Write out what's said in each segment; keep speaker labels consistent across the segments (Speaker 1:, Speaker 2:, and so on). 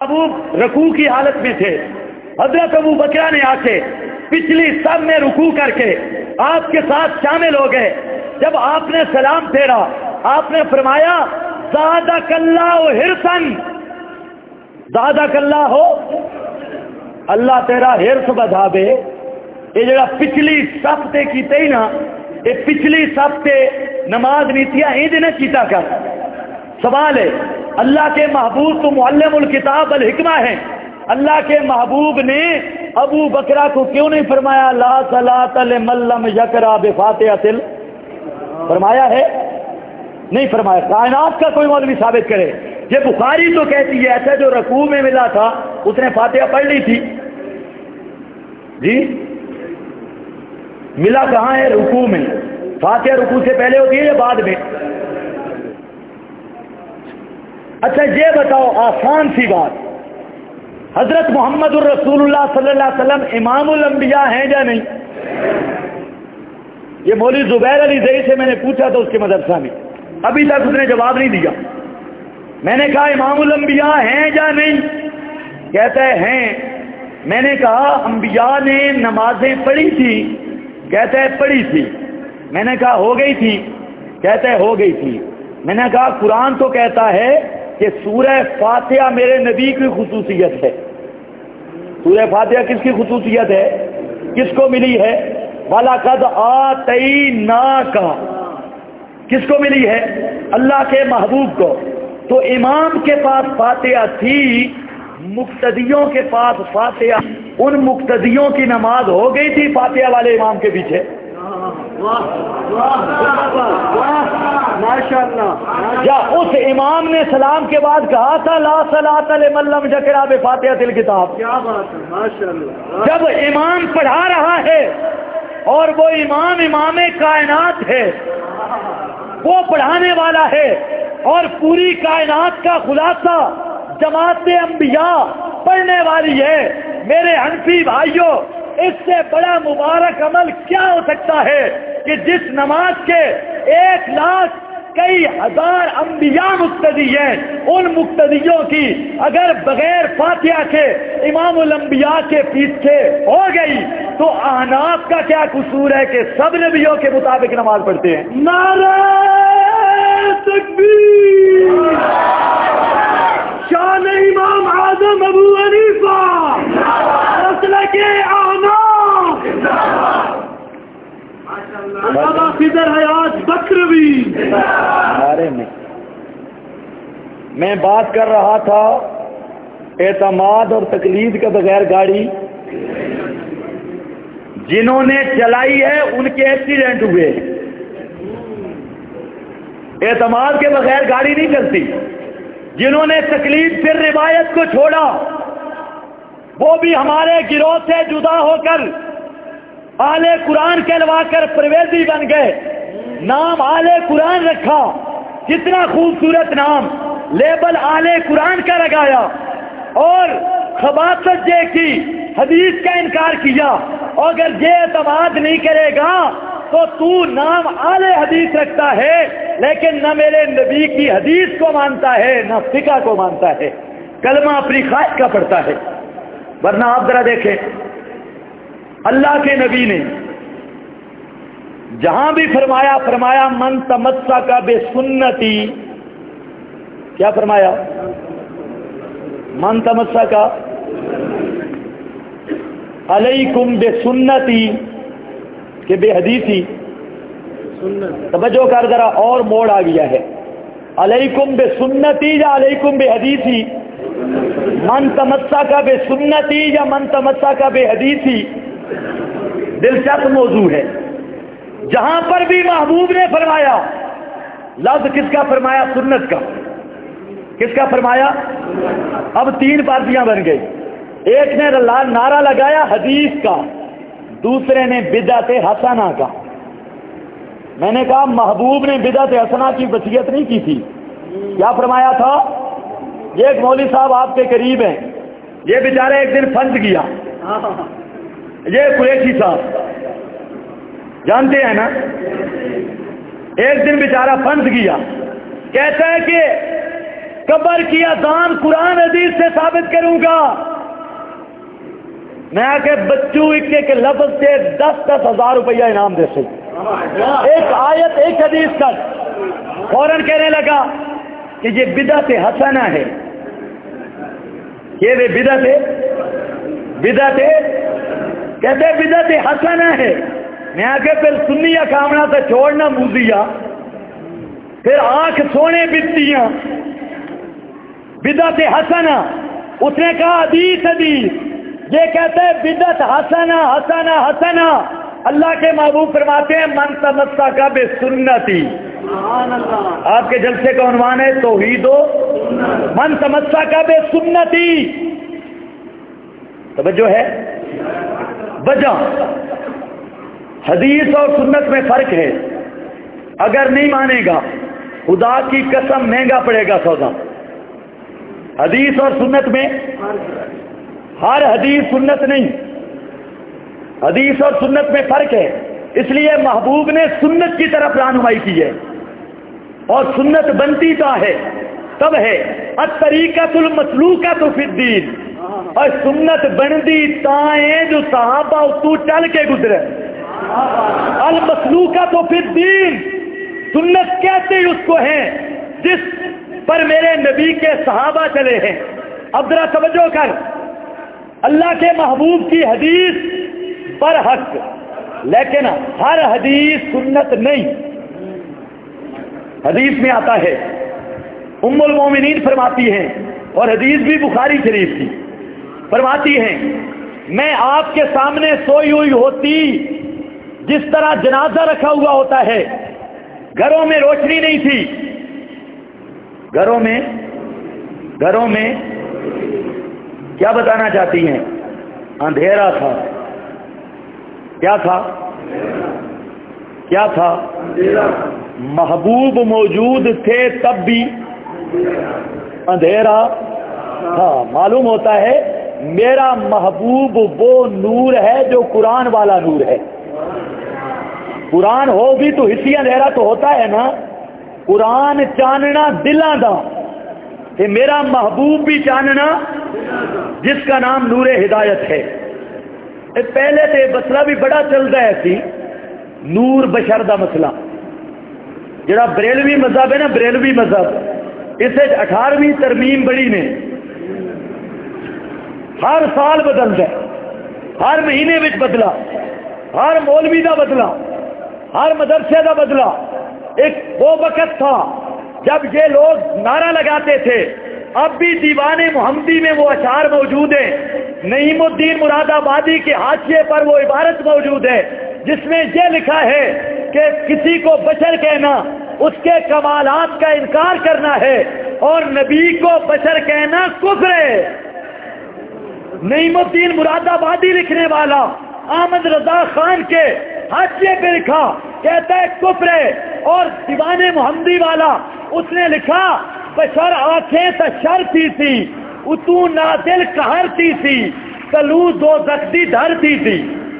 Speaker 1: محبوب رکوع کی حالت میں تھے، حضرت ابو بکر نے آ کے پچھلی سب میں رکوع کر کے آپ کے ساتھ شامل ہو گئے۔ جب آپ نے سلام پھیرا آپ نے فرمایا زادک اللہ حرصن، زادک اللہ ہو، اللہ تیرا حرص بڑھا دے۔ یہ جڑا پچھلی صف تے کیتے ہی نا، یہ پچھلی صف تے نماز نیتیاں انج نہ کیتا کر۔ سوال ہے اللہ کے محبوب تو معلم الکتاب الحکمہ ہیں، اللہ کے محبوب نے ابو بکرہ کو کیوں نہیں فرمایا لا صلاۃ لمن لم یقرأ بفاتحۃ؟ فرمایا ہے؟ نہیں فرمایا۔ کائنات کا کوئی مولوی ثابت کرے۔ یہ بخاری تو کہتی ہے ایسا جو رکوع میں ملا تھا اس نے فاتحہ پڑھ لی تھی۔ جی ملا کہاں ہے؟ رکوع میں۔ فاتحہ رکوع سے پہلے ہوتی ہے یا بعد میں؟ اچھا یہ بتاؤ آسان سی بات، حضرت محمد الرسول اللہ صلی اللہ علیہ وسلم امام الانبیاء ہیں یا نہیں؟ یہ مولوی زبیر علی زئی سے میں نے پوچھا تھا اس کے مدرسہ میں، ابھی تک اس نے جواب نہیں دیا۔ میں نے کہا امام الانبیاء ہیں یا نہیں؟ کہتا ہے ہیں۔ میں نے کہا انبیاء نے نمازیں پڑھی تھی؟ کہتا ہے پڑھی تھی۔ میں نے کہا ہو گئی تھی؟ کہتا ہے ہو گئی تھی۔ میں نے کہا قرآن تو کہتا ہے کہ سورہ فاتحہ میرے نبی کی خصوصیت ہے۔ سورہ فاتحہ کس کی خصوصیت ہے؟ کس کو ملی ہے؟ وَلَقَدْ آتَيْنَاكَ، کس کو ملی ہے؟ اللہ کے محبوب کو۔ تو امام کے پاس فاتحہ تھی، مقتدیوں کے پاس فاتحہ، ان مقتدیوں کی نماز ہو گئی تھی فاتحہ والے امام کے پیچھے؟ یا اس امام نے سلام کے بعد کہا تھا لا صلاۃ لمن لم یقرأ بفاتحۃ الکتاب؟ کیا بات ہے، ماشاءاللہ۔ جب امام پڑھا رہا ہے اور وہ امام کائنات ہے، وہ پڑھانے والا ہے اور پوری کائنات کا خلاصہ جماعت انبیاء پڑھنے والی ہے، میرے حنفی بھائیوں اس سے بڑا مبارک عمل کیا ہو سکتا ہے کہ جس نماز کے 1,00,000 کئی ہزار انبیاء مقتدی ہیں، ان مقتدیوں کی اگر بغیر فاتحہ کے امام الانبیاء کے پیچھے ہو گئی تو احناف کا کیا قصور ہے کہ سب نبیوں کے مطابق نماز پڑھتے ہیں؟ نعرہ تکبیر! شان امام اعظم ابو حنیفہ مسلک احناف، علامہ خضر حیات بکروی۔ میں بات کر رہا تھا اعتماد اور تقلید کے بغیر گاڑی جنہوں نے چلائی ہے ان کے ایکسیڈنٹ ہوئے۔ اعتماد کے بغیر گاڑی نہیں چلتی۔ جنہوں نے تقلید پھر روایت کو چھوڑا وہ بھی ہمارے گروہ سے جدا ہو کر اہل قرآن کہلوا کر پرویزی بن گئے، نام اہل قرآن رکھا، کتنا خوبصورت نام، لیبل اہل قرآن کا لگایا اور خباثت جے کی حدیث کا انکار کیا، اور اگر یہ اعتماد نہیں کرے گا تو نام اہل حدیث رکھتا ہے لیکن نہ میرے نبی کی حدیث کو مانتا ہے نہ فقہ کو مانتا ہے، کلمہ اپنی خواہش کا پڑھتا ہے۔ ورنہ آپ ذرا دیکھیں اللہ کے نبی نے جہاں بھی فرمایا من تمسک بسنتی، کیا فرمایا؟ من تمسک علیکم بسنتی کہ بے حدیثی، توجہ کر ذرا اور موڑ آ گیا ہے، علیکم بسنتی یا علیکم بے حدیثی؟ من تمسک بسنتی یا من تمسک بے حدیثی؟ دلچسپ موضوع ہے۔ جہاں پر بھی محبوب نے فرمایا، لفظ کس کا فرمایا؟ سنت کا۔ کس کا فرمایا؟ اب 3 پارٹیاں بن گئی، ایک نے نعرہ لگایا حدیث کا، دوسرے نے بدعت حسنہ کا۔ میں نے کہا محبوب نے بدعت حسنہ کی وصیت نہیں کی تھی، کیا فرمایا تھا؟ یہ ایک مولوی صاحب آپ کے قریب ہیں، یہ بیچارہ ایک دن پھنس گیا، یہ قریشی صاحب جانتے ہیں نا، ایک دن بیچارہ پھنس گیا، کہتا ہے کہ قبر کی اذان قرآن حدیث سے ثابت کروں گا. میں آ کے بچوں ایک ایک لفظ سے 10-10 ہزار روپیہ انعام دے سکوں. ایک آیت ایک حدیث کا فوراً کہنے لگا کہ یہ بدعت حسنہ ہے. یہ بدعت کہتے بدعت حسنہ ہے. میں آگے پھر سنیا کامنا سے چھوڑنا موزیا پھر آنکھ سونے بتیاں بدعت حسنہ. اس نے کہا حدیث یہ کہتے ہیں بدعت حسنہ. اللہ کے محبوب فرماتے ہیں من تمسک بسنتی. آپ کے جلسے کا عنوان ہے توحید و من تمسک بسنتی. توجہ ہے وجہ حدیث اور سنت میں فرق ہے. اگر نہیں مانے گا خدا کی قسم مہنگا پڑے گا سودا. حدیث اور سنت میں ہر حدیث سنت نہیں. حدیث اور سنت میں فرق ہے. اس لیے محبوب نے سنت کی طرف رہنمائی کی ہے. اور سنت بنتی تو ہے تب ہے الطریقۃ المسلوکۃ فی الدین. اور سنت بندی تائیں جو صحابہ تو چل کے گزرے. المسلوکۃ فی الدین سنت کہتے ہی اس کو ہیں جس پر میرے نبی کے صحابہ چلے ہیں. اب ذرا توجہ کر. اللہ کے محبوب کی حدیث پر حق لیکن ہر حدیث سنت نہیں. حدیث میں آتا ہے ام المومنین فرماتی ہیں اور حدیث بھی بخاری شریف کی فرماتی ہیں میں آپ کے سامنے سوئی ہوئی ہوتی جس طرح جنازہ رکھا ہوا ہوتا ہے. گھروں میں روشنی نہیں تھی. گھروں میں کیا بتانا چاہتی ہیں؟ اندھیرا تھا. کیا تھا؟ محبوب موجود تھے تب بھی اندھیرا تھا. معلوم ہوتا ہے میرا محبوب وہ نور ہے جو قرآن والا نور ہے. قرآن ہو بھی تو حصی اندھیرا تو ہوتا ہے نا. قرآن چاننا دلاں دا کہ میرا محبوب بھی چاننا جس کا نام نور ہدایت ہے. پہلے تو مسئلہ بھی بڑا چلتا ہے سی نور بشر دا مسئلہ. جڑا بریلوی مذہب ہے نا بریلوی مذہب اسے 18ویں ترمیم بڑی نے ہر سال بدلتا ہے. ہر مہینے وچ بدلا. ہر مولوی دا بدلا. ہر مدرسے دا بدلا. ایک وہ وقت تھا جب یہ لوگ نعرہ لگاتے تھے. اب بھی دیوان محمدی میں وہ اشعار موجود ہیں. نعیم الدین مراد آبادی کے حاشیے پر وہ عبارت موجود ہے جس میں یہ لکھا ہے کہ کسی کو بشر کہنا اس کے کمالات کا انکار کرنا ہے اور نبی کو بشر کہنا کفر ہے. نعیم الدین مراد آبادی لکھنے والا احمد رضا خان کے حاشیے پہ لکھا کہتا ہے کفر ہے. اور دیوان محمدی والا اس نے لکھا بشر آنکھیں تشرتی تھی اتو نادل کہرتی تھی کلو دو زخدی دھرتی تھی.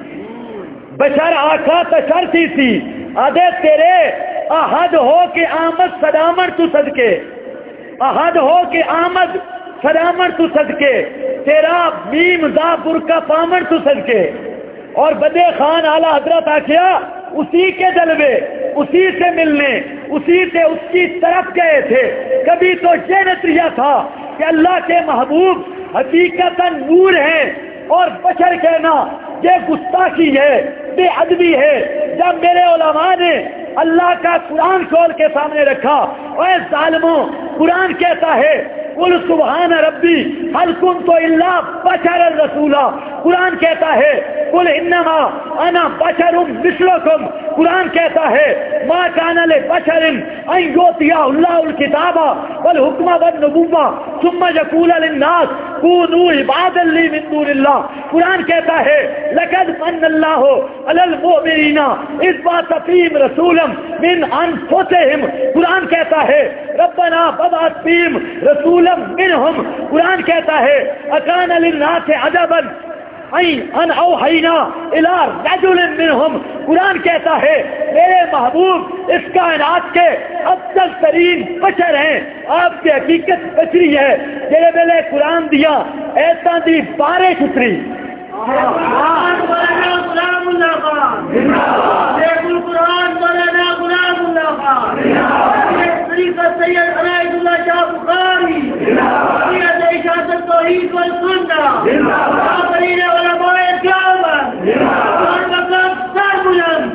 Speaker 1: بشر آنکھیں تشرتی تھی آدھے تیرے احد ہو کہ آمد صدامر تو صدقے. احد ہو کہ آمد صدامر تو صدقے تیرا میم دا برکا پامر تو صدقے. اور بدے خان اعلی حضرت آخیا اسی کے جلوے اسی سے ملنے اسی سے اس کی طرف گئے تھے. کبھی تو یہ نظریہ تھا کہ اللہ کے محبوب حقیقتاً نور ہے اور بشر کہنا یہ گستاخی ہے بے ادبی ہے. جب میرے علماء نے اللہ کا قرآن کھول کے سامنے رکھا اے ظالموں قرآن کہتا ہے قل سبحان ربی هل كنت الا بشرا رسولا. قرآن کہتا ہے قل انما انا بشر مثلكم. قرآن کہتا ہے ما كان لبشر ان يؤتيه الله الكتاب والحكم والنبوة ثم يقول للناس كونوا عبادا لي من دون الله. قرآن کہتا ہے لقد من الله على المؤمنين اذ بعث فيهم رسولا من انفسهم. قرآن کہتا ہے ربنا فابعث فيهم رسولا منهم. قرآن کہتا ہے اکان للناس عجبا ان اوحینا الی رجل منہم، قرآن کہتا ہے میرے محبوب اس کائنات کے افضل ترین بشر ہیں، آپ کی حقیقت بشری ہے، جڑے ویلے قرآن دیا ایسا دی بارش اتری۔
Speaker 2: قرآن مولانا غلام اللہ خان، شیخ القرآن مولانا غلام اللہ خان، طریقہ سید عنایت اللہ شاہ بخاری، سید اشاعت توحید والسنہ، آخرین علماء دیوبند، اور مقام سر بلند،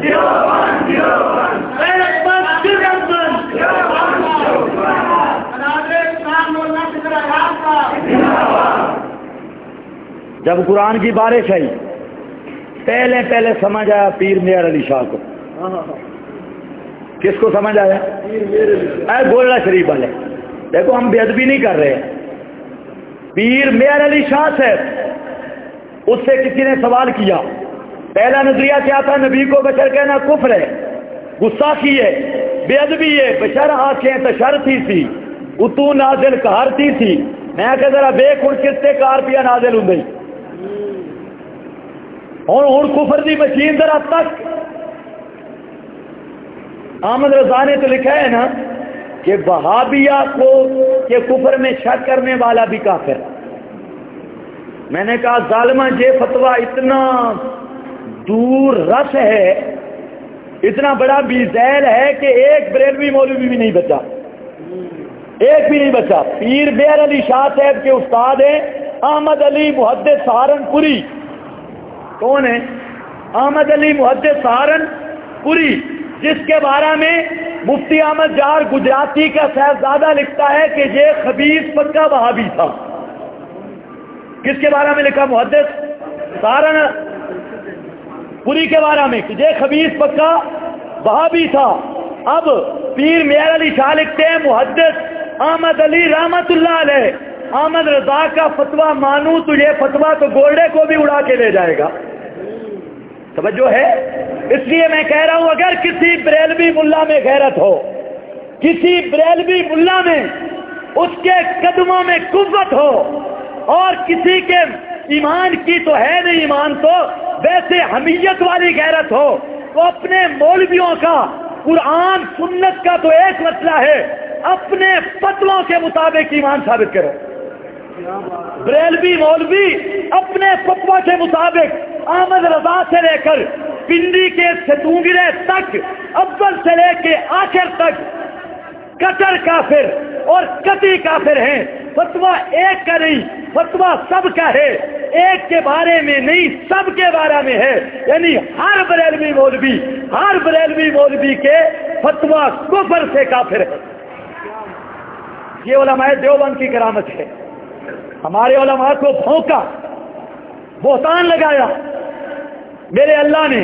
Speaker 2: غیرت مند جرأت مند، حضرت خان مولانا فکر احمد صاحب۔
Speaker 1: جب قرآن کی بارش آئی پہلے سمجھ آیا پیر میاں علی شاہ کو۔ کس کو سمجھ آیا؟ اے گولڈا شریف والے، دیکھو ہم بے ادبی نہیں کر رہے ہیں۔ پیر میاں علی شاہ سے اس سے کسی نے سوال کیا، پہلا نظریہ کیا تھا؟ نبی کو بشر کہنا کفر ہے، گستاخی ہے، بے ادبی ہے، بشر آنکھیں تشرتی تھی، اتو نازل کہارتی تھی۔ میں کہ ذرا بے خون کس سے کار پیا نازل ہوں گئی اور کفر دی مشین ذرا تک۔ احمد رضا نے تو لکھا ہے نا کہ وہابیہ کو کہ کفر میں شک کرنے والا بھی کافر۔ میں نے کہا ظالمہ یہ فتویٰ اتنا دور رس ہے، اتنا بڑا بیزیل ہے کہ ایک بریلوی مولوی بھی نہیں بچا، ایک بھی نہیں بچا۔ پیر میاں علی شاہ صاحب کے استاد ہیں احمد علی محدث سہارنپوری۔ کون ہے؟ احمد علی محدث سہارنپوری، جس کے بارے میں مفتی احمد جار گجراتی کا صاحبزادہ لکھتا ہے کہ یہ خبیث پکا وہابی تھا۔ کس کے بارے میں لکھا؟ محدث سہارنپوری کے بارے میں کہ یہ خبیث پکا وہابی تھا۔ اب پیر میاں علی شاہ لکھتے ہیں محدث احمد علی رحمت اللہ علیہ احمد رضا کا فتویٰ مانوں تو یہ فتویٰ تو گولڈے کو بھی اڑا کے لے جائے گا۔ توجہ ہے؟ اس لیے میں کہہ رہا ہوں اگر کسی بریلوی ملا میں غیرت ہو، کسی بریلوی ملا میں اس کے قدموں میں قوت ہو، اور کسی کے ایمان کی تو ہے نہیں ایمان تو ویسے حمیت والی غیرت ہو، تو اپنے مولویوں کا قرآن سنت کا تو ایک مسئلہ ہے، اپنے فتووں کے مطابق ایمان ثابت کرو۔ بریلوی مولوی اپنے فتوہ کے مطابق احمد رضا سے لے کر پنڈی کے ستونگرے تک، اول سے لے کے آخر تک کٹر کافر اور قطعی کافر ہیں۔ فتوہ ایک کا نہیں، فتوہ سب کا ہے، ایک کے بارے میں نہیں سب کے بارے میں ہے، یعنی ہر بریلوی مولوی کے فتوہ کفر سے کافر ہے۔ یہ علماء دیوبند کی کرامت ہے۔ ہمارے علماء کو بھونکا، بہتان لگایا۔ میرے اللہ نے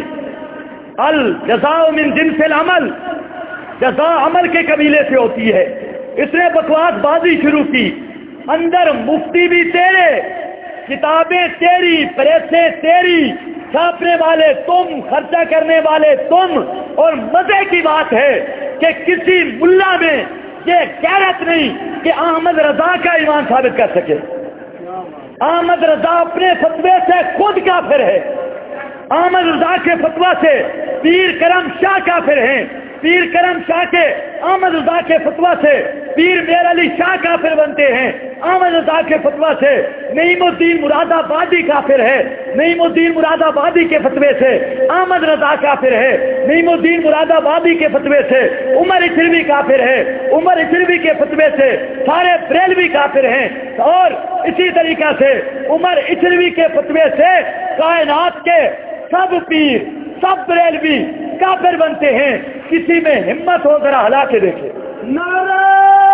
Speaker 1: الجزاء من جنس العمل، جزا عمل کے قبیلے سے ہوتی ہے۔ اس نے بکواس بازی شروع کی، اندر مفتی بھی تیرے، کتابیں تیری، پریسیں تیری، چھاپنے والے تم، خرچہ کرنے والے تم، اور مزے کی بات ہے کہ کسی ملا میں یہ غیرت نہیں کہ احمد رضا کا ایمان ثابت کر سکے۔ احمد رضا اپنے فتوے سے خود کافر ہے، احمد رضا کے فتوہ سے پیر کرم شاہ کافر ہیں، پیر کرم شاہ کے احمد رضا کے فتوہ سے پیر میاں علی شاہ کافر بنتے ہیں، احمد رضا کے فتوہ سے نعیم الدین مراد آبادی کافر ہے، نعیم الدین مراد آبادی کے فتوے سے احمد رضا کافر ہے، نعیم الدین مراد آبادی کے فتوے سے عمر اچھروی کافر ہے، عمر اچھروی کے فتوے سے سارے بریلوی کافر ہیں، اور اسی طریقہ سے عمر اچھروی کے فتوے سے کائنات کے سب پیر، سب بریلوی کافر بنتے ہیں۔ کسی میں ہمت ہو ذرا ہلا کے دیکھے۔
Speaker 2: نعرہ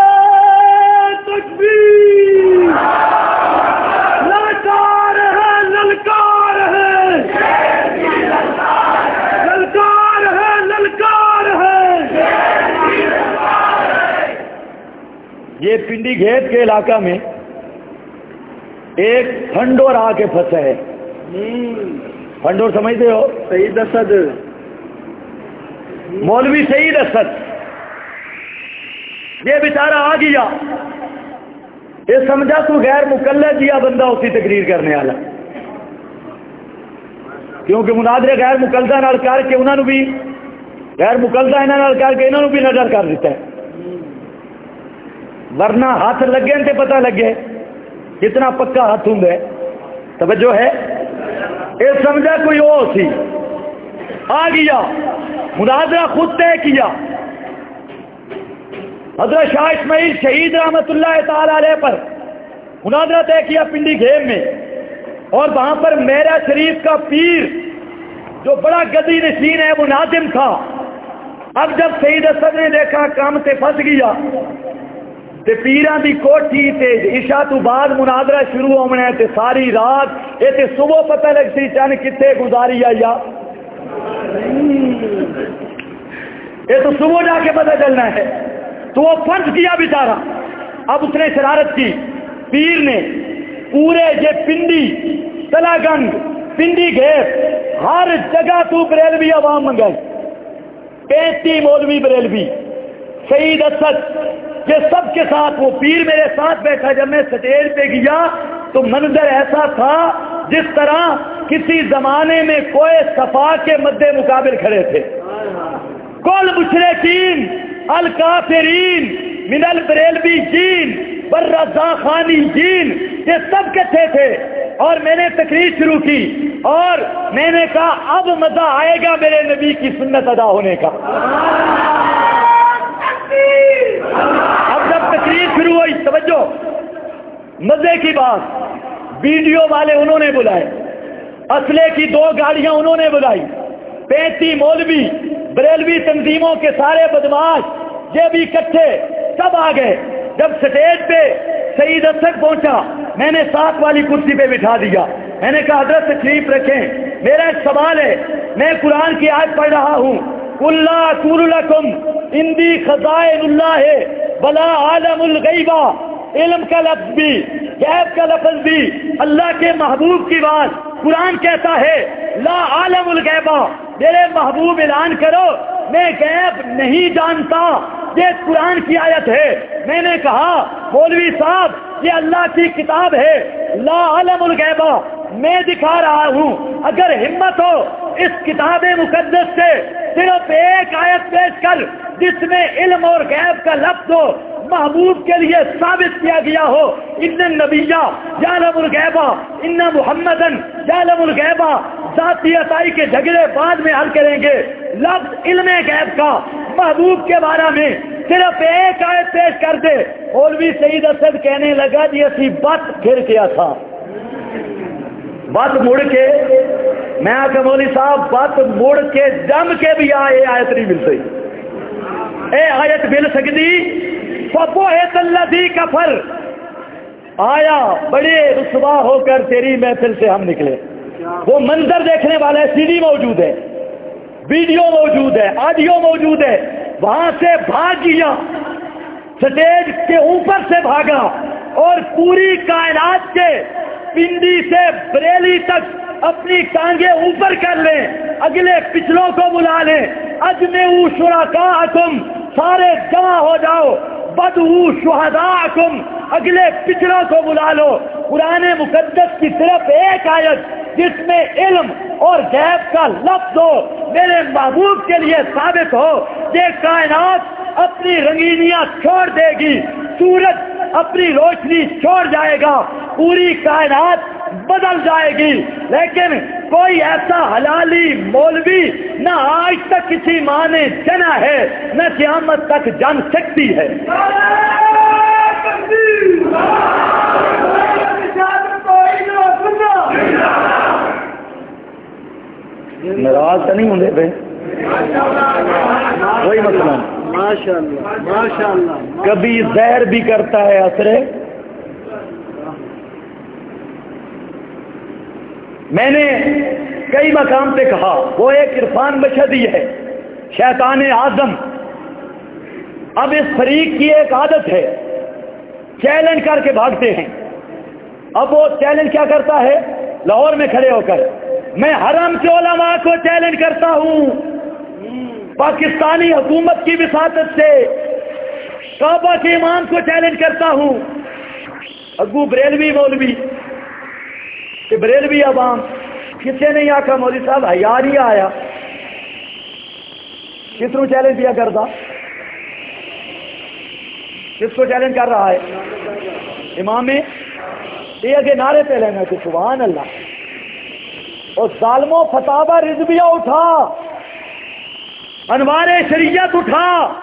Speaker 2: تکبیر، للکار ہے، للکار ہے، للکار ہے، للکار ہے۔
Speaker 1: یہ پنڈی گھیت کے علاقہ میں ایک پھنڈور آ کے پھنسا ہے۔ پھنڈور سمجھتے ہو؟
Speaker 2: سعید اسد،
Speaker 1: مولوی سعید اسد، یہ بیچارہ آ گیا، یہ سمجھا تو غیر مقلد یا بندہ اسی تقریر کرنے والا، کیونکہ مناظرے غیر مقلدہ نال کر کے انہوں نے بھی غیر مقلدہ انہوں نال کر کے انہوں نے بھی نظر کر دیتا ہے، ورنہ ہاتھ لگے تے پتہ لگے کتنا پکا ہاتھ ہوں ہے. توجہ ہے؟ یہ سمجھا کوئی او سی آ گیا مناظرہ خود طے کیا. حضرت شاہ اسماعیل شہید رحمت اللہ تعالی علیہ پر مناظرہ طے کیا پنڈی گھیم میں، اور وہاں پر میرا شریف کا پیر جو بڑا گدی نشین ہے وہ ناظم تھا. اب جب سید اسد نے دیکھا کام سے پھنس گیا تے پیران دی کوٹھی تے عشاء تو بعد مناظرہ شروع ہونا ہے تے ساری رات یہ تے صبح پتہ لگتی چن کتے گزاری آیا، یہ تو صبح جا کے پتہ چلنا ہے. تو وہ پھنس گیا بیچارہ. اب اس نے شرارت کی، پیر نے پورے یہ پنڈی تلا گنگ پنڈی گھیر ہر جگہ تو بریلوی عوام منگائی، 35 مولوی بریلوی، سید اسد یہ سب کے ساتھ. وہ پیر میرے ساتھ بیٹھا. جب میں سٹیج پہ گیا تو منظر ایسا تھا جس طرح کسی زمانے میں کوئی صفا کے مد مقابل کھڑے تھے. کل مشرکین الکافرین من البریلوی جین والرضا خانی جین یہ سب کٹھے تھے. اور میں نے تقریر شروع کی اور میں نے کہا اب مزہ آئے گا میرے نبی کی سنت ادا ہونے کا. اب جب تقریر شروع ہوئی، توجہ مزے کی بات، ویڈیو والے انہوں نے بلائے، اسلحے کی 2 گاڑیاں انہوں نے بلائی، 35 مولوی بریلوی تنظیموں کے سارے بدماش یہ بھی اکٹھے سب آ گئے. جب سٹیج پہ سید اسد پہنچا میں نے ساتھ والی کرسی پہ بٹھا دیا. میں نے کہا حضرت تشریف رکھیں، میرا ایک سوال ہے. میں قرآن کی آیت پڑھ رہا ہوں، قُلْ لَا أَقُولُ لَكُمْ عِنْدِي خَزَائِنُ اللَّهِ وَلَا أَعْلَمُ الْغَيْبَ. علم کا لفظ بھی غیب کا لفظ بھی اللہ کے محبوب کی بات. قرآن کہتا ہے لا عالم الغیبہ، میرے محبوب اعلان کرو میں غیب نہیں جانتا. یہ قرآن کی آیت ہے. میں نے کہا مولوی صاحب یہ اللہ کی کتاب ہے، لا عالم الغیبہ میں دکھا رہا ہوں. اگر ہمت ہو اس کتاب مقدس سے صرف ایک آیت پیش کر جس میں علم اور غیب کا لفظ ہو، محبوب کے لیے ثابت کیا گیا ہو ان النبیہ یعلم الغیبہ ان محمدن یعلم الغیبہ. ذاتی عطائی کے جھگڑے بعد میں حل کریں گے. لفظ علم غیب کا محبوب کے بارے میں صرف ایک آیت پیش کر دے. مولوی سید اسد کہنے لگا جی اسی بات پھر کیا تھا، بات مڑ کے. میں آکا مولوی صاحب بات مڑ کے جم کے بھی آئے آیت نہیں مل سکتی. اے آیت مل سکتی فَبُهِتَ الَّذِي كَفَرَ. آیا بڑے رسوا ہو کر تیری محفل سے ہم نکلے. وہ منظر دیکھنے والا ہے، سی ڈی موجود ہے، ویڈیو موجود ہے، آڈیو موجود ہے. وہاں سے بھاگ گیا، سٹیج کے اوپر سے بھاگا اور پوری کائنات کے پنڈی سے بریلی تک اپنی ٹانگیں اوپر کر لیں، اگلے پچھلوں کو بلا لیں. اجمعوا شرکاءکم، سارے جمع ہو جاؤ. بدعوا شہداءکم، اگلے پچھلوں کو بلا لو. قرآن مقدس کی صرف ایک آیت جس میں علم اور غیب کا لفظ ہو میرے محبوب کے لیے ثابت ہو. یہ کائنات اپنی رنگینیاں چھوڑ دے گی، سورج اپنی روشنی چھوڑ جائے گا، پوری کائنات بدل جائے گی. لیکن کوئی ایسا حلالی مولوی نہ آج تک کسی ماں نے جنا ہے نہ قیامت تک جن سکتی ہے. ناراض تو نہیں ہوں بھائی، وہی مسئلہ. ماشاءاللہ کبھی زہر بھی کرتا ہے اثرے. میں نے کئی مقام پہ کہا وہ ایک عرفان مشہدی ہے، شیطان اعظم. اب اس فریق کی ایک عادت ہے چیلنج کر کے بھاگتے ہیں. اب وہ چیلنج کیا کرتا ہے؟ لاہور میں کھڑے ہو کر میں حرم کے علماء کو چیلنج کرتا ہوں، پاکستانی حکومت کی وساطت سے کعبہ کے امام کو چیلنج کرتا ہوں. ابو بریلوی مولوی، بریلوی عوام کسی نے آخا مولوی صاحب حیا نہیں آیا، کس کو چیلنج دیا کرتا؟ کس کو چیلنج کر رہا ہے؟ امام یہ اگے نعرے پہ لینا کہ سبحان اللہ، اور ظالموں فتاوی رضویہ اٹھا، انوار شریعت اٹھا،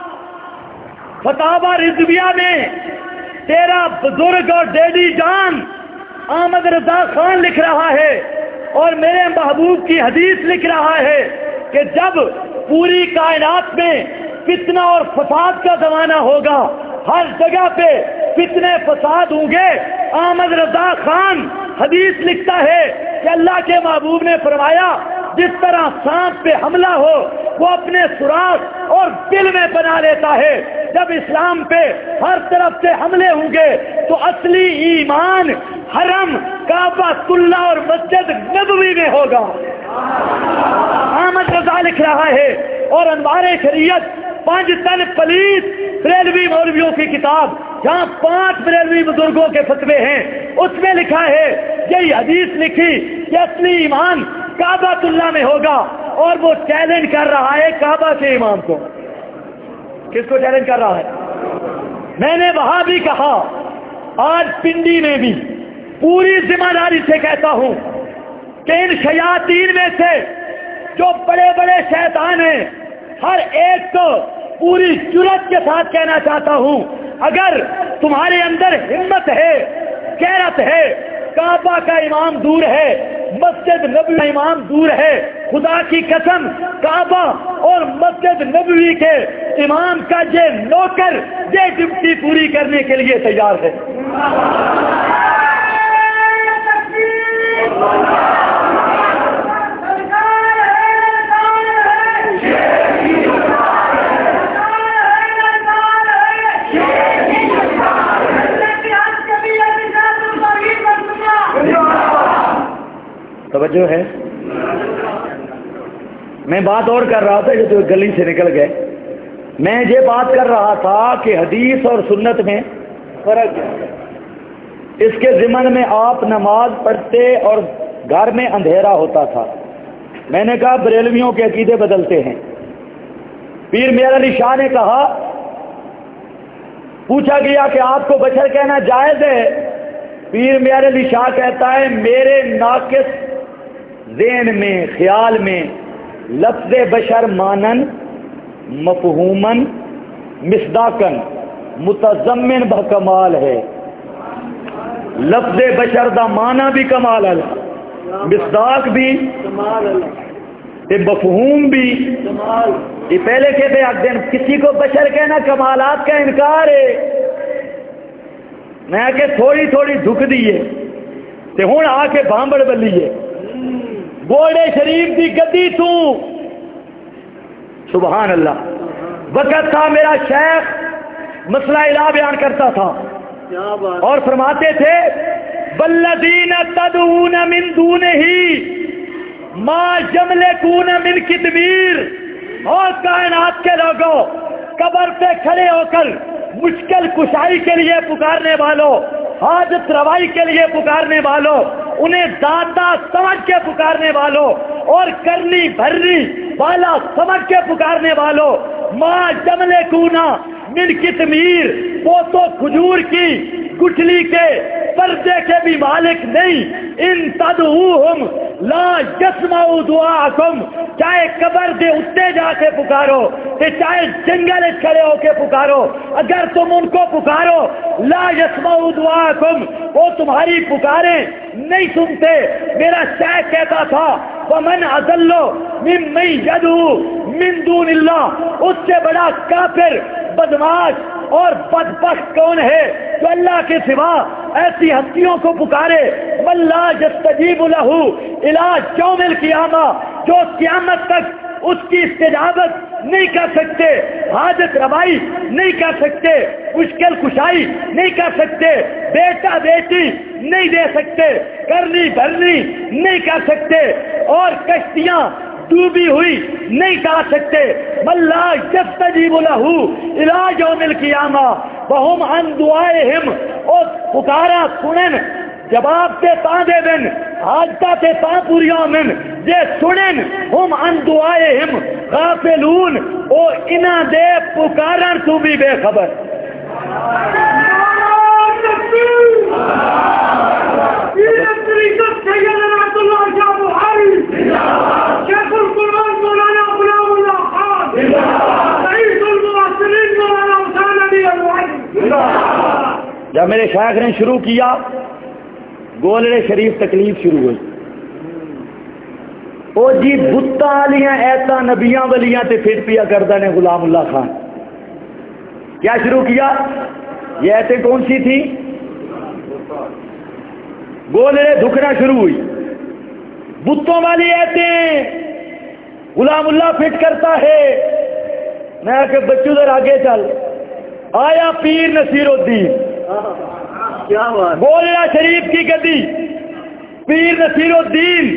Speaker 1: فتاوی رضویہ میں تیرا بزرگ اور ڈیڈی جان احمد رضا خان لکھ رہا ہے اور میرے محبوب کی حدیث لکھ رہا ہے کہ جب پوری کائنات میں فتنہ اور فساد کا زمانہ ہوگا، ہر جگہ پہ فتنے فساد ہوں گے، احمد رضا خان حدیث لکھتا ہے کہ اللہ کے محبوب نے فرمایا جس طرح سانپ پہ حملہ ہو وہ اپنے سوراخ اور دل میں بنا لیتا ہے، جب اسلام پہ ہر طرف سے حملے ہوں گے تو اصلی ایمان حرم کعبہ اللہ اور مسجد نبوی میں ہوگا۔ احمد رضا لکھ رہا ہے، اور انوار شریعت 5 تن پلیت بریلوی مولویوں کی کتاب جہاں 5 بریلوی بزرگوں کے فتوے ہیں، اس میں لکھا ہے یہی حدیث لکھی کہ اصلی ایمان کعبہ اللہ میں ہوگا، اور وہ چیلنج کر رہا ہے کعبہ کے امام کو۔ کس کو چیلنج کر رہا ہے؟ میں نے وہاں بھی کہا، آج پنڈی میں بھی پوری ذمہ داری سے کہتا ہوں کہ ان شیاطین میں سے جو بڑے بڑے شیطان ہیں، ہر ایک کو پوری جرأت کے ساتھ کہنا چاہتا ہوں، اگر تمہارے اندر ہمت ہے، غیرت ہے، کعبہ کا امام دور ہے، مسجد نبوی کا امام دور ہے، خدا کی قسم کعبہ اور مسجد نبوی کے امام کا یہ نوکر یہ ڈیوٹی پوری کرنے کے لیے تیار ہے۔ توجہ ہے؟ میں بات اور کر رہا تھا، یہ تو گلی سے نکل گئے۔ میں یہ بات کر رہا تھا کہ حدیث اور سنت میں فرق ہے۔ اس کے ضمن میں آپ نماز پڑھتے اور گھر میں اندھیرا ہوتا تھا۔ میں نے کہا بریلویوں کے عقیدے بدلتے ہیں۔ پیر میاں علی شاہ نے کہا، پوچھا گیا کہ آپ کو بشر کہنا جائز ہے؟ پیر میاں علی شاہ کہتا ہے میرے ناقص ذہن میں، خیال میں لفظ بشر مانن، مفہومن، مصداقن متضمن بکمال ہے۔ لفظ بشر دا معنی بھی کمال ہے، مصداق بھی تے مفہوم بھی۔ یہ پہلے کہتے ہیں کسی کو بشر کہنا کمالات کا انکار ہے۔ میں کہ تھوڑی تھوڑی دکھ دیے تے ہوں آ کے بامبڑ بلیے گوڑے شریف دی گدی تو سبحان اللہ۔ وقت تھا میرا شیخ مسئلہ الہ بیان کرتا تھا اور فرماتے تھے والذین تدعون من دونہ ما یملکون من قطمیر، اور کائنات کے لوگوں قبر پہ کھڑے ہو کر مشکل کشائی کے لیے پکارنے والوں، حاجت روائی کے لیے پکارنے والوں، انہیں داتا سمجھ کے پکارنے والوں اور کرنی بھرنی والا سمجھ کے پکارنے والوں، ما یملکون من قطمیر، وہ تو کھجور کی گٹھلی کے پردے کے بھی مالک نہیں۔ ان تدعوہم لا یسمعوا دعاءکم، چاہے قبر دے اتے جا کے پکارو تے چاہے جنگل کھڑے ہو کے پکارو، اگر تم ان کو پکارو لا یسمعوا دعاءکم، وہ تمہاری پکاریں نہیں سنتے۔ میرا شیخ کہتا تھا ومن اضل ممن یدعو من دون اللہ، اس سے بڑا کافر، بدماش اور بدبخت کون ہے جو اللہ کے سوا ایسی ہستیوں کو پکارے؟ واللہ یستجیب لہ الی یوم القیامہ، جو قیامت تک اس کی استجابت نہیں کر سکتے، حاجت روائی نہیں کر سکتے، مشکل کشائی نہیں کر سکتے، بیٹا بیٹی نہیں دے سکتے، کرنی بھرنی نہیں کر سکتے، اور کشتیاں ڈوبی ہوئی نہیں کہا سکتے۔ واللہ یستجیب لہ الی یوم القیامہ وہم عن دعائہم، اور پکارا سنن جواب تے تاں دے بن حاجتہ تے تاں پوریاں من جے سنن ہم ان دعائہم غافلون او انہاں دے پکارن تو بھی بے خبر. جب میرے شیخ نے شروع کیا گولڑے شریف تکلیف شروع ہوئی. او جی بتاں والیاں ایتاں نبیاں ولیاں تے پھٹ پیا کردا نے غلام اللہ خان. کیا شروع کیا؟ یہ ایتیں کون سی تھی؟ گولڑے دھکنا شروع ہوئی. بتوں والی ایتیں غلام اللہ فٹ کرتا ہے. میں کہ بچوں ذرا آگے چل. آیا پیر نصیر الدین گولڑا شریف کی گدی پیر نصیر الدین.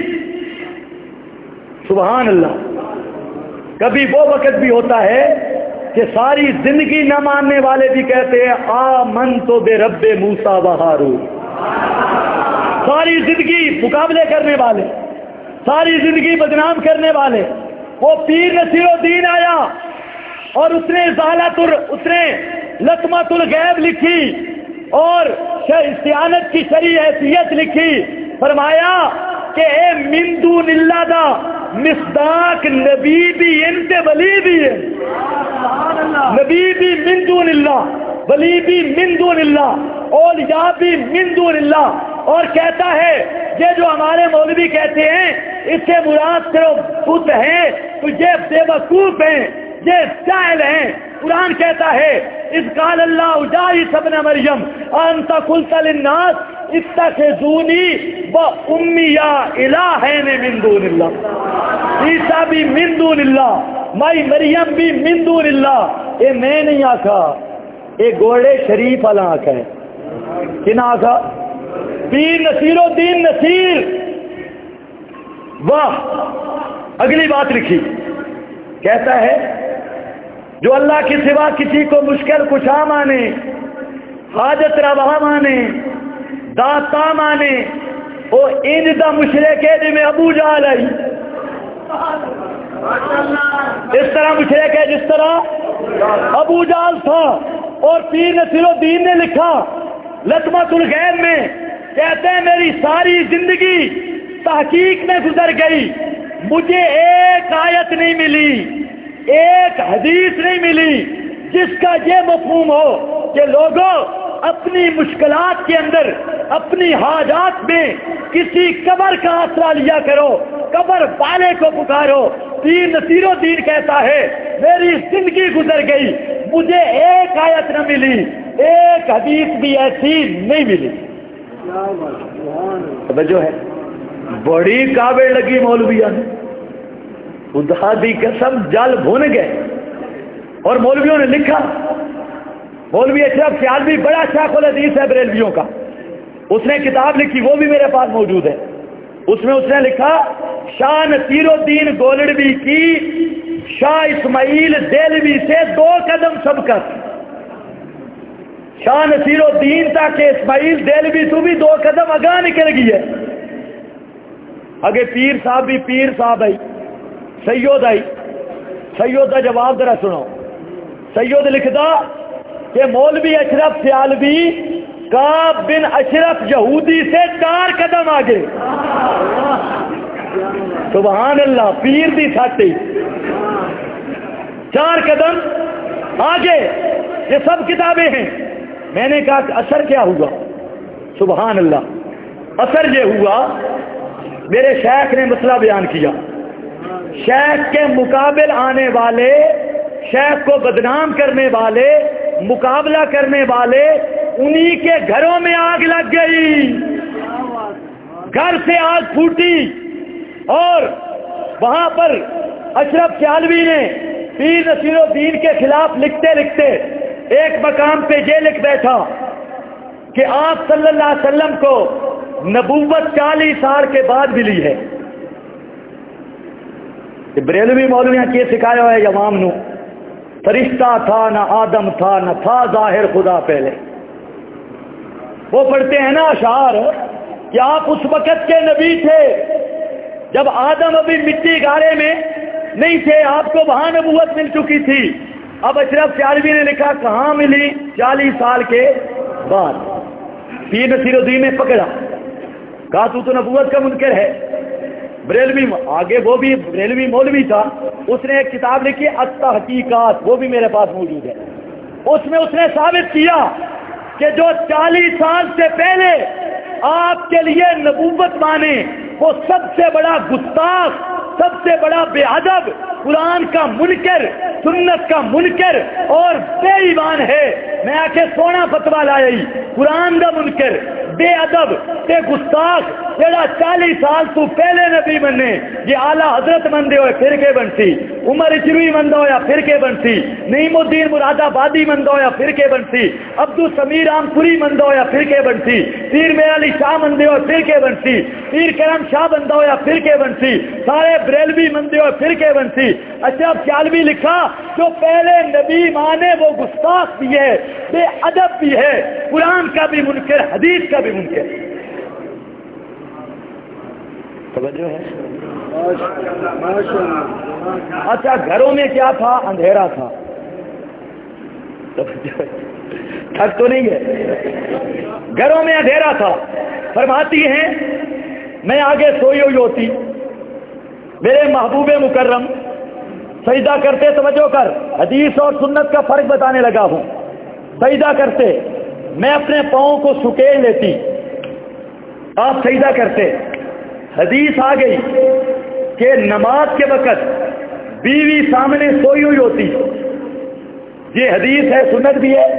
Speaker 1: سبحان اللہ. کبھی وہ وقت بھی ہوتا ہے کہ ساری زندگی نہ ماننے والے بھی کہتے ہیں آمنت برب موسیٰ و ہارون. ساری زندگی مقابلے کرنے والے, ساری زندگی بدنام کرنے والے. وہ پیر نصیر الدین آیا اور اس نے اس نے لطمۃ الغیب لکھی اور استعانت کی شرعی حیثیت لکھی. فرمایا کہ اے من دون اللہ دا مصداق نبی بھی انت ولی بھی ہے. نبی بھی من دون اللہ, ولی بھی من دون اللہ, اولیاء بھی من دون اللہ. اور کہتا ہے یہ جو ہمارے مولوی کہتے ہیں اس سے مراد صرف بت ہیں تو یہ بے وقوف ہیں, یہ جاہل ہیں. قرآن کہتا ہے اذ قال اللہ عیسی ابن مریم انت قلت للناس اتخذونی و امی الہین من دون اللہ. عیسیٰ بھی من دون اللہ, مائی مریم بھی من دون اللہ. یہ میں نہیں آکھا, یہ گوڑے شریف والا آکھا ہے. کنا آکھا؟ پیر نصیر الدین نصیر. واہ. اگلی بات لکھی, کہتا ہے جو اللہ کے سوا کسی کو مشکل کشا مانے, حاجت روا مانے, داتا مانے, وہ ان دا مشرک ہے جی میں ابو جہل آئی. اس طرح مشرک ہے جس طرح ابو جہل تھا. اور پیر نصیر الدین نے لکھا لطمۃ الغیب میں, کہتے ہیں میری ساری زندگی تحقیق میں گزر گئی, مجھے ایک آیت نہیں ملی, ایک حدیث نہیں ملی جس کا یہ مفہوم ہو کہ لوگوں اپنی مشکلات کے اندر, اپنی حاجات میں کسی قبر کا آسرا لیا کرو, قبر والے کو پکارو. پیر نصیر الدین کہتا ہے میری زندگی گزر گئی, مجھے ایک آیت نہ ملی, ایک حدیث بھی ایسی نہیں ملی. جو ہے بڑی کابڑ لگی مولویوں نے, خدا دی قسم جل بھن گئے. اور مولویوں نے لکھا, مولوی اشرف سیالوی بڑا شیخ الحدیث ہے بریلویوں کا, اس نے کتاب لکھی, وہ بھی میرے پاس موجود ہے. اس میں اس نے لکھا شاہ نصیر الدین گولڑوی کی شاہ اسماعیل دہلوی سے 2 قدم سبقت. شاہ نصیر الدین تاکہ اسماعیل دہلوی تو بھی 2 قدم آگاہ نکل گئی ہے. آگے پیر صاحب بھی پیر صاحب آئی, سید آئی. سید کا جواب ذرا سنو. سید لکھتا کہ مولوی اشرف سیالوی کعب بن اشرف یہودی سے 4 قدم آگے. سبحان اللہ. پیر دی ساٹھی 4 قدم آگے. یہ سب کتابیں ہیں. میں نے کہا کہ اثر کیا ہوا؟ سبحان اللہ. اثر یہ ہوا, میرے شیخ نے مسئلہ بیان کیا. شیخ کے مقابل آنے والے, شیخ کو بدنام کرنے والے, مقابلہ کرنے والے, انہی کے گھروں میں آگ لگ گئی. گھر سے آگ پھوٹی اور وہاں پر اشرف سیالوی نے پیر نصیر الدین کے خلاف لکھتے لکھتے ایک مقام پہ یہ لکھ بیٹھا کہ آپ صلی اللہ علیہ وسلم کو نبوت 40 سال کے بعد ملی ہے. بریلوی مولویاں کی سکھایا ہے عوام نو, فرشتہ تھا نہ آدم تھا نہ تھا ظاہر خدا پہلے. وہ پڑھتے ہیں نا اشعار کہ آپ اس وقت کے نبی تھے جب آدم ابھی مٹی گارے میں نہیں تھے، آپ کو وہاں نبوت مل چکی تھی۔ اب اشرف سیالوی نے لکھا کہاں ملی؟ 40 سال کے بعد۔ پیر نصیر الدین نے پکڑا، کہا تو نبوت کا منکر ہے۔ بریلوی آگے، وہ بھی بریلوی مولوی تھا، اس نے ایک کتاب لکھی التحقیقات، وہ بھی میرے پاس موجود ہے۔ اس میں اس نے ثابت کیا کہ جو 40 سال سے پہلے آپ کے لیے نبوت مانے وہ سب سے بڑا گستاخ، سب سے بڑا بے ادب، قرآن کا منکر، سنت کا منکر اور بے ایمان ہے۔ میں آ کے سونا فتوا لائی، قرآن کا منکر، بے ادب تے گستاخ، جڑا 40 سال تو پہلے نبی بننے، یہ اعلیٰ حضرت مندے ہوئے پھر کے بنسی، عمر اجروی مندہ ہویا پھر کے بنسی، نعیم الدین مراد آبادی مندہ ہویا پھر کے بنسی، عبد السمیر رامپوری مندہ ہویا پھر کے بنسی، پیر میرا علی شاہ مندے ہوئے پھر کے بنسی، پیر کرم شاہ بندہ ہویا پھر کے بنسی، سارے بریلوی مندے ہوئے پھر کے بنسی۔ اشرف سیالوی لکھا جو پہلے نبی مانے وہ گستاخ بھی ہے، بے ادب بھی ہے، قرآن کا بھی منکر، حدیث کا بھی منکر۔ توجہ ہے؟ اچھا، گھروں میں کیا تھا؟ اندھیرا تھا۔ تھک تو نہیں ہے؟ گھروں میں اندھیرا تھا۔ فرماتی ہیں میں آگے سوئی ہوئی ہوتی، میرے محبوب مکرم سجدہ کرتے، توجہ کر، حدیث اور سنت کا فرق بتانے لگا ہوں، سجدہ کرتے، میں اپنے پاؤں کو سکیڑ لیتی، آپ سجدہ کرتے۔ حدیث آ گئی کہ نماز کے وقت بیوی سامنے سوئی ہوئی ہوتی، یہ حدیث ہے، سنت بھی ہے؟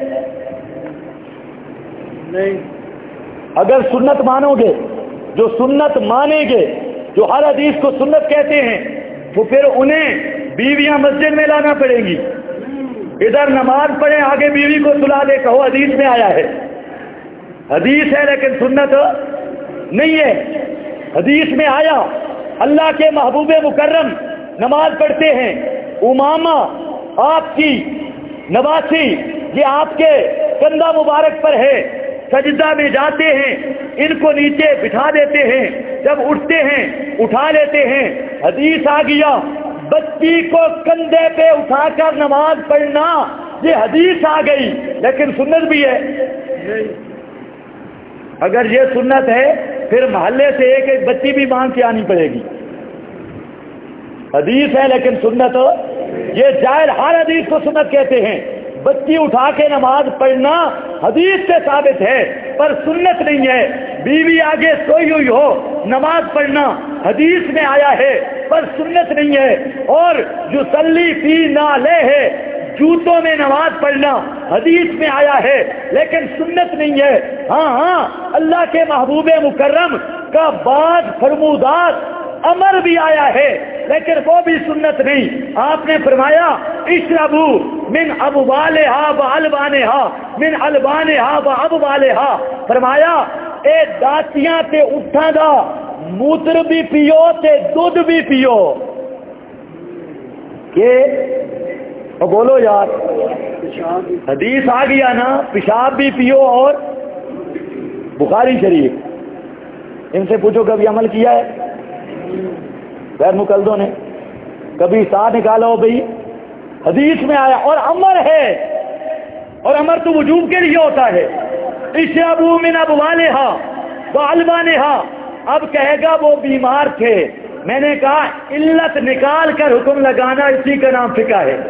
Speaker 1: نہیں۔ اگر سنت مانو گے، جو سنت مانیں گے، جو ہر حدیث کو سنت کہتے ہیں، تو پھر انہیں بیویاں مسجد میں لانا پڑیں گی، ادھر نماز پڑھیں، آگے بیوی کو سلا دے، کہو حدیث میں آیا ہے۔ حدیث ہے لیکن سنت نہیں ہے۔ حدیث میں آیا اللہ کے محبوب مکرم نماز پڑھتے ہیں، امامہ آپ کی نواسی یہ آپ کے کندھا مبارک پر ہے، سجدہ میں جاتے ہیں، ان کو نیچے بٹھا دیتے ہیں، جب اٹھتے ہیں اٹھا لیتے ہیں۔ حدیث آ گیا بچی کو کندھے پہ اٹھا کر نماز پڑھنا، یہ حدیث آ گئی لیکن سنت بھی ہے۔ اگر یہ سنت ہے پھر محلے سے ایک ایک بچی بھی مانگ کے آنی پڑے گی۔ حدیث ہے لیکن سنت، یہ جائر ہر حدیث کو سنت کہتے ہیں۔ بچی اٹھا کے نماز پڑھنا حدیث سے ثابت ہے پر سنت نہیں ہے۔ بیوی آگے سوئی ہوئی ہو نماز پڑھنا حدیث میں آیا ہے پر سنت نہیں ہے۔ اور جو صلی فی نعلہ ہے، جوتوں میں نماز پڑھنا حدیث میں آیا ہے لیکن سنت نہیں ہے۔ ہاں اللہ کے محبوب مکرم کا بعض فرمودات امر بھی آیا ہے لیکن وہ بھی سنت نہیں۔ آپ نے فرمایا اشربو من ابوالہا والبانہا من البانہا وابوالہا، فرمایا اے داتیاں تے اٹھاں دا موتر بھی پیو تے دودھ بھی پیو۔ کہ بولو یار، حدیث آ گیا نا، پیشاب بھی پیو اور بخاری شریف۔ ان سے پوچھو کبھی عمل کیا ہے؟ غیر مقلدوں نے کبھی ساتھ نکالا ہو بھائی؟ حدیث میں آیا اور امر ہے، اور امر تو وجوب کے لیے ہوتا ہے۔ اشربوا من ابوالہا والبانہا، اب کہے گا وہ بیمار تھے، میں نے کہا علت نکال کر حکم لگانا اسی کا نام فقہ ہے۔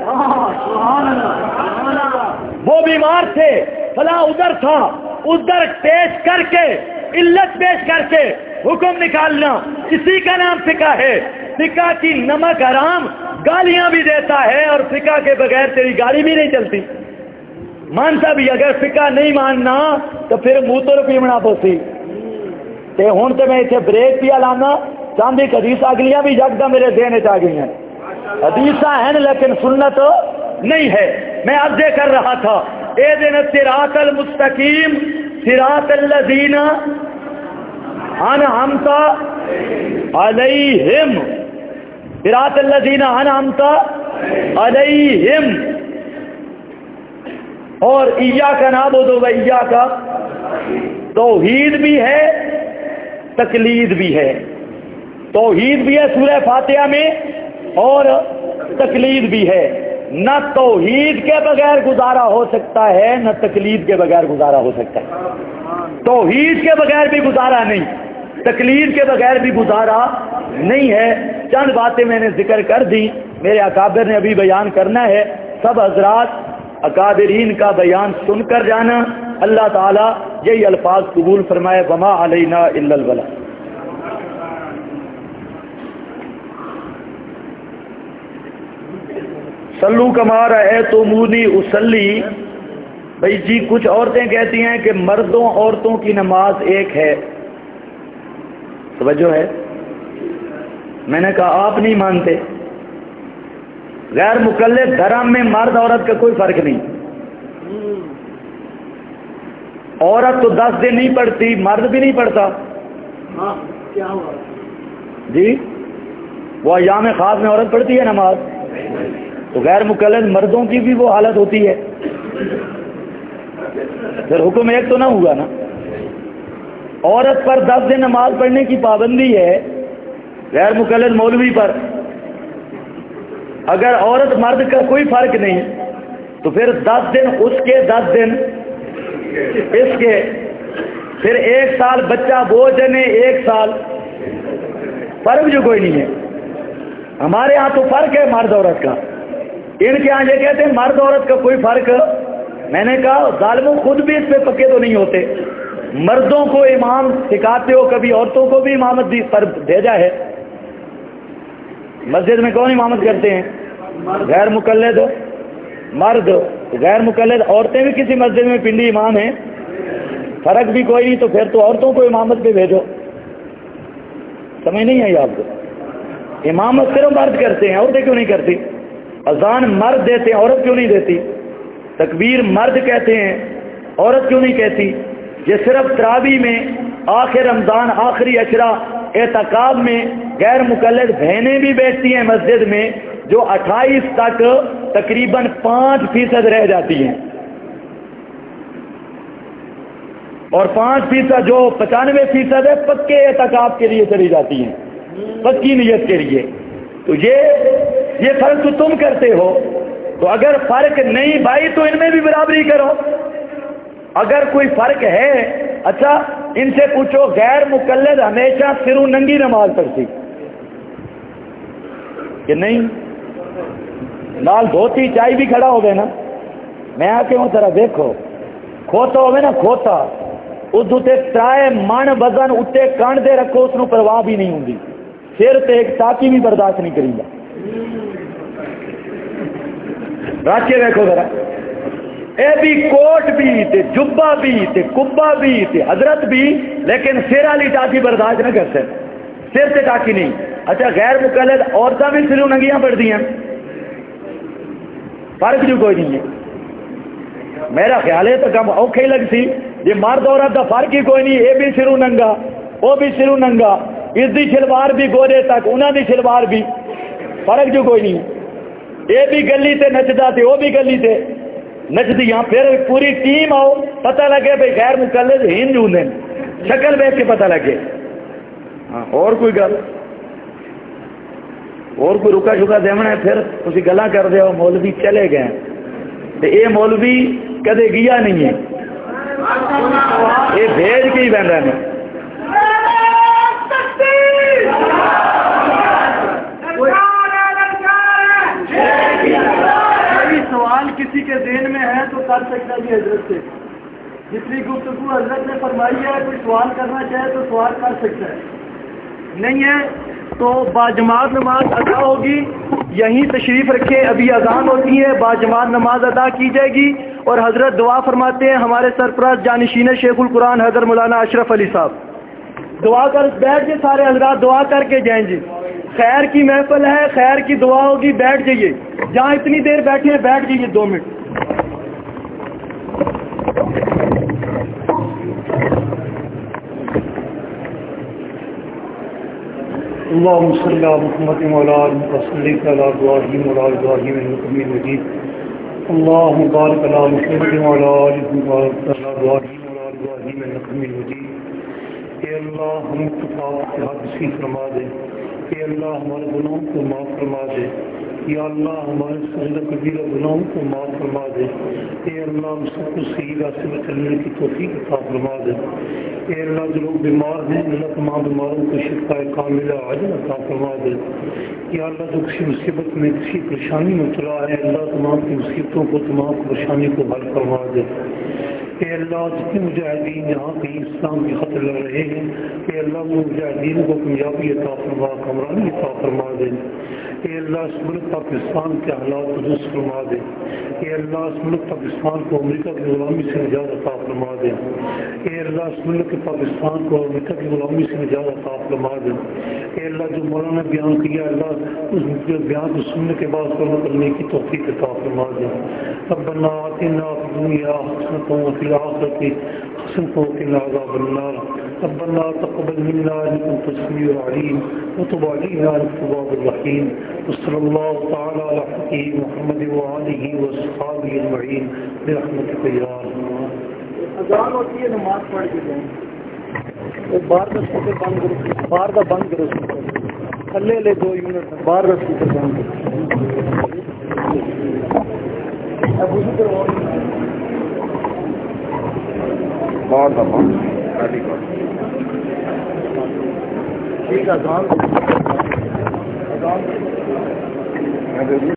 Speaker 1: وہ بیمار تھے، فلاں ادھر تھا، ادھر پیش کر کے علت پیش کر کے حکم نکالنا اسی کا نام فقہ ہے۔ فقہ کی نمک حرام گالیاں بھی دیتا ہے اور فقہ کے بغیر تیری گاڑی بھی نہیں چلتی۔ مانتا بھی اگر فقہ نہیں ماننا تو پھر منہ تو پیمنا پوسی تے ہوں تو میں اتنے بریک پیا لانا چاندی حدیث اگلیاں بھی جگدا میرے ذہن آ گئی ہیں۔ حدیث ہیں لیکن سنت نہیں ہے۔ میں عرض کر رہا تھا اہدنا الصراط المستقیم صراط الذین انعمت علیہم، صراط الذین انعمت علیہم، اور ایاک نعبد و ایاک توحید بھی ہے تقلید بھی ہے. توحید بھی ہے سورہ فاتحہ میں اور تقلید بھی ہے. نہ توحید کے بغیر گزارا ہو سکتا ہے نہ تقلید کے بغیر گزارا ہو سکتا ہے. توحید کے بغیر بھی گزارا نہیں, تقلید کے بغیر بھی گزارا نہیں ہے. چند باتیں میں نے ذکر کر دی, میرے اکابر نے ابھی بیان کرنا ہے. سب حضرات اکابرین کا بیان سن کر جانا. اللہ تعالیٰ یہی الفاظ قبول فرمائے, وما علینا الا البلاغ. صلو کما رأیتمونی اصلی. بھائی جی کچھ عورتیں کہتی ہیں کہ مردوں عورتوں کی نماز ایک ہے. توجہ ہے, میں نے کہا آپ نہیں مانتے. غیر مکلف دھرم میں مرد عورت کا کوئی فرق نہیں. عورت تو 10 دن نہیں پڑھتی, مرد بھی نہیں پڑھتا.
Speaker 2: کیا ہوا
Speaker 1: جی وہ ایام خاص میں عورت پڑھتی ہے نماز, تو غیر مکلف مردوں کی بھی وہ حالت ہوتی ہے. پھر حکم ایک تو نہ ہوگا نا. عورت پر 10 دن نماز پڑھنے کی پابندی ہے, غیر مکلف مولوی پر. اگر عورت مرد کا کوئی فرق نہیں تو پھر 10 دن اس کے 10 دن اس کے, پھر 1 سال بچہ وہ جنے 1 سال, فرق جو کوئی نہیں ہے. ہمارے ہاں تو فرق ہے مرد عورت کا, ان کے ہاں یہ کہتے ہیں مرد عورت کا کوئی فرق. میں نے کہا ظالموں خود بھی اس پہ پکے تو نہیں ہوتے. مردوں کو امام سکھاتے ہو, کبھی عورتوں کو بھی امامت پر بھیجا ہے. مسجد میں کون امامت کرتے ہیں؟ غیر مقلد مرد. غیر مقلد عورتیں بھی کسی مسجد میں پنڈی امام ہیں, فرق بھی کوئی نہیں. تو پھر تو عورتوں کو امامت پہ بھیجو. سمجھ نہیں آئی آپ کو؟ امامت صرف مرد کرتے ہیں, عورتیں کیوں نہیں کرتی؟ اذان مرد دیتے ہیں, عورت کیوں نہیں دیتی؟ تکبیر مرد کہتے ہیں, عورت کیوں نہیں کہتی؟ یہ صرف تراویح میں آخر رمضان آخری اشرا اعتکاف میں غیر مقلد بہنیں بھی بیٹھتی ہیں مسجد میں, جو 28 تک تقریباً 5% رہ جاتی ہیں, اور 5% جو 95% ہے پکے اعتکاف کے لیے چلی جاتی ہیں, پکی نیت کے لیے. تو یہ فرق تو تم کرتے ہو. تو اگر فرق نہیں بھائی تو ان میں بھی برابری کرو. اگر کوئی فرق ہے, اچھا ان سے پوچھو غیر مقلد ہمیشہ سرو ننگی نماز پڑھتی کہ نہیں؟ لال دھوتی چائے بھی کھڑا ہو گئے نا, میں آ کے ہوں ذرا دیکھو, کھوتا ہوئے نا کھوتا, ادو تے ترائے من وزن اتنے کان دے رکھو, اس نو پرواہ بھی نہیں ہوں, سر تے ایک ٹاکی بھی برداشت نہیں کریں گا. رکھ کے دیکھو ذرا, اے بھی کوٹ بھی تے جبا بھی تے کبا بھی تے حضرت بھی, لیکن سر والی ٹاکی برداشت نہ کرتے, سر تے ٹاکی نہیں. اچھا غیر مقلد عورتیں بھی سروں ننگیاں پڑتی ہیں, فرق جو کوئی نہیں ہے. میرا خیال ہے تو کم اوکھے لگتی. یہ مرد عورت کا فرق ہی کوئی نہیں, یہ بھی سروں ننگا وہ بھی سروں ننگا, اس دی شلوار بھی گودے تک انہوں دی شلوار بھی, فرق جو کوئی نہیں. یہ بھی گلی تے نچدا تے وہ بھی گلی تے نچدی. ہاں پھر پوری ٹیم آؤ, پتہ لگے بھائی غیر مقلد ہند ہوں, شکل دیکھ کے پتہ لگے. ہاں اور کوئی گل اور کوئی رکا شکا دیونا ہے, پھر تسی گلاں کر دے ہو مولوی چلے گئے تے اے مولوی کدے گیا نہیں ہے, یہ بھیج کے ہی بن رہے ہیں.
Speaker 2: سوال کسی کے ذہن میں ہے تو کر سکتا ہے حضرت سے. جتنی گفتگو حضرت نے فرمائی ہے, کوئی سوال کرنا چاہے تو سوال کر سکتا ہے, نہیں ہے تو باجماعت نماز ادا ہوگی. یہیں تشریف رکھے, ابھی اذان ہوتی ہے, باجماعت نماز ادا کی جائے گی. اور حضرت دعا فرماتے ہیں, ہمارے سرپرست جانشین شیخ القرآن حضرت مولانا اشرف علی صاحب, دعا کر بیٹھ کے سارے حضرات دعا کر کے جائیں جی. خیر کی محفل ہے, خیر کی دعا ہوگی, بیٹھ جائیے. جہاں اتنی دیر بیٹھے ہیں بیٹھ جائیے 2 منٹ.
Speaker 3: اللهم صل على محمد وعلى آل محمد على ابراهيم وعلى ابراهيم انك حميد مجيد. اللهم بارك على محمد وعلى آل محمد على ابراهيم وعلى ابراهيم انك حميد مجيد. اے اللہ ہم کے حد نصیب فرما دے. اے اللہ ہمارے گناہوں کو معاف فرما دے. یا اللہ ہمارے صغیرہ کبیرہ گناہوں کو معاف فرما دے. اے اللہ ہم سب کو صحیح راستے میں چلنے کی توفیق عطا فرما دے. اے اللہ جو لوگ بیمار ہیں اللہ تمام بیماروں کو شفا کاملہ عاجل عطا فرما دے. یا اللہ جو کسی مصیبت میں کسی پریشانی میں چلا ہے اللہ تمام کی مصیبتوں کو تمام پریشانی کو حل فرما دے. اے اللہ جتنے مجاہدین یہاں کہیں اسلام کی خطر لڑ رہے ہیں اے اللہ وہ مجاہدین کو کامیابی عطا فرما کامرانی عطا فرما دے. اے اللہ اس ملک پاکستان کے حالات کو درست فرما دے. اے اللہ اس ملک پاکستان کو امریکہ کی غلامی سے نجات عطا فرما دے. اے اللہ اس ملک پاکستان کو امریکہ کی غلامی سے نجات عطا فرما دے. اے اللہ جو مولانا بیان کیا اللہ اس بیان کو سننے کے بعد عمل کرنے کی توفیق عطا فرما دے. ربنا آتنا فی الدنیا حسنۃ وفی الآخرۃ حسنۃ وقنا عذاب النار. ربنا تقبل منا انك انت السميع العليم وتب علينا انك التواب الرحيم. وصلى الله تعالى على حبيبه محمد وآله وصحبه اجمعين برحمتك يا ارحم.
Speaker 2: اذان ہوتی ہے نماز پڑھ کے جائیں. باہر کا اسپیکر بند کرو, باہر کا بند کرو اسپیکر, تھلے لے 2 منٹ باہر کا اسپیکر بند کرو.
Speaker 4: باہر کا بند
Speaker 2: ٹھیک ہے. اذان